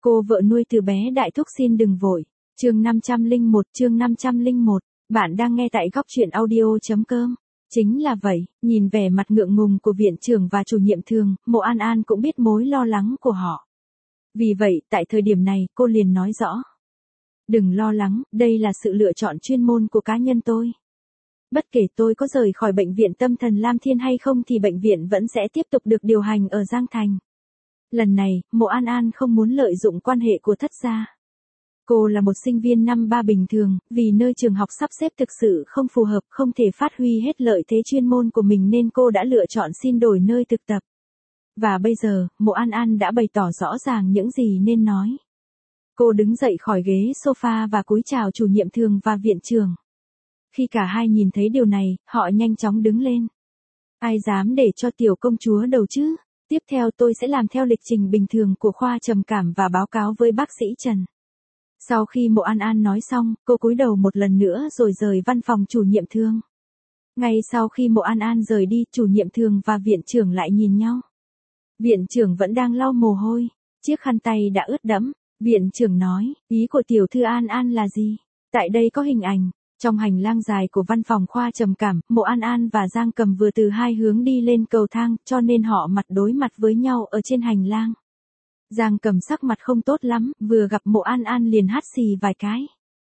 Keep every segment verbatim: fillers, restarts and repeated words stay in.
Cô vợ nuôi từ bé đại thúc xin đừng vội. Chương năm trăm lẻ một, chương năm trăm lẻ một. Bạn đang nghe tại góc truyện audio.com. Chính là vậy, nhìn vẻ mặt ngượng ngùng của viện trưởng và chủ nhiệm thường, Mộ An An cũng biết mối lo lắng của họ. Vì vậy, tại thời điểm này, cô liền nói rõ. Đừng lo lắng, đây là sự lựa chọn chuyên môn của cá nhân tôi. Bất kể tôi có rời khỏi bệnh viện tâm thần Lam Thiên hay không thì bệnh viện vẫn sẽ tiếp tục được điều hành ở Giang Thành. Lần này, Mộ An An không muốn lợi dụng quan hệ của Thất gia. Cô là một sinh viên năm ba bình thường, vì nơi trường học sắp xếp thực sự không phù hợp, không thể phát huy hết lợi thế chuyên môn của mình nên cô đã lựa chọn xin đổi nơi thực tập. Và bây giờ, Mộ An An đã bày tỏ rõ ràng những gì nên nói. Cô đứng dậy khỏi ghế sofa và cúi chào chủ nhiệm thường và viện trưởng. Khi cả hai nhìn thấy điều này, họ nhanh chóng đứng lên. Ai dám để cho tiểu công chúa đầu chứ? Tiếp theo tôi sẽ làm theo lịch trình bình thường của khoa trầm cảm và báo cáo với bác sĩ Trần. Sau khi Mộ An An nói xong, cô cúi đầu một lần nữa rồi rời văn phòng chủ nhiệm thường. Ngay sau khi Mộ An An rời đi, chủ nhiệm thường và viện trưởng lại nhìn nhau. Viện trưởng vẫn đang lau mồ hôi, chiếc khăn tay đã ướt đẫm. Viện trưởng nói, ý của tiểu thư An An là gì? Tại đây có hình ảnh. Trong hành lang dài của văn phòng khoa trầm cảm, Mộ An An và Giang Cầm vừa từ hai hướng đi lên cầu thang, cho nên họ mặt đối mặt với nhau ở trên hành lang. Giang Cầm sắc mặt không tốt lắm, vừa gặp Mộ An An liền hắt xì vài cái.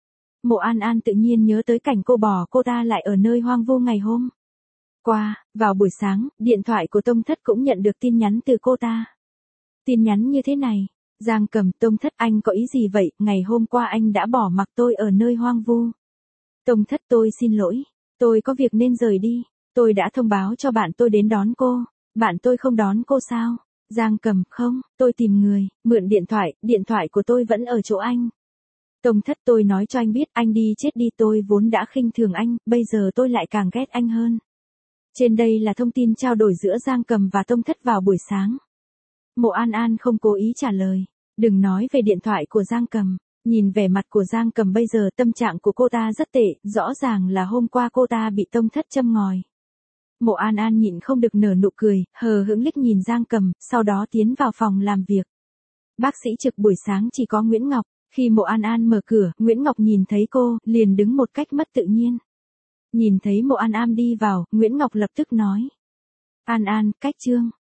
Mộ An An tự nhiên nhớ tới cảnh cô bỏ cô ta lại ở nơi hoang vu ngày hôm qua. Vào buổi sáng, điện thoại của Tông Thất cũng nhận được tin nhắn từ cô ta. Tin nhắn như thế này. Giang Cầm, Tông Thất, anh có ý gì vậy? Ngày hôm qua anh đã bỏ mặc tôi ở nơi hoang vu. Tông Thất, tôi xin lỗi. Tôi có việc nên rời đi. Tôi đã thông báo cho bạn tôi đến đón cô. Bạn tôi không đón cô sao? Giang Cầm, không, tôi tìm người, mượn điện thoại, điện thoại của tôi vẫn ở chỗ anh. Tông Thất, tôi nói cho anh biết, anh đi chết đi, tôi vốn đã khinh thường anh, bây giờ tôi lại càng ghét anh hơn. Trên đây là thông tin trao đổi giữa Giang Cầm và Tông Thất vào buổi sáng. Mộ An An không cố ý trả lời. Đừng nói về điện thoại của Giang Cầm. Nhìn vẻ mặt của Giang Cầm bây giờ, tâm trạng của cô ta rất tệ, rõ ràng là hôm qua cô ta bị Tông Thất châm ngòi. Mộ An An nhịn không được nở nụ cười, hờ hững liếc nhìn Giang Cầm, sau đó tiến vào phòng làm việc. Bác sĩ trực buổi sáng chỉ có Nguyễn Ngọc. Khi Mộ An An mở cửa, Nguyễn Ngọc nhìn thấy cô, liền đứng một cách mất tự nhiên. Nhìn thấy Mộ An An đi vào, Nguyễn Ngọc lập tức nói. An An, cách trương.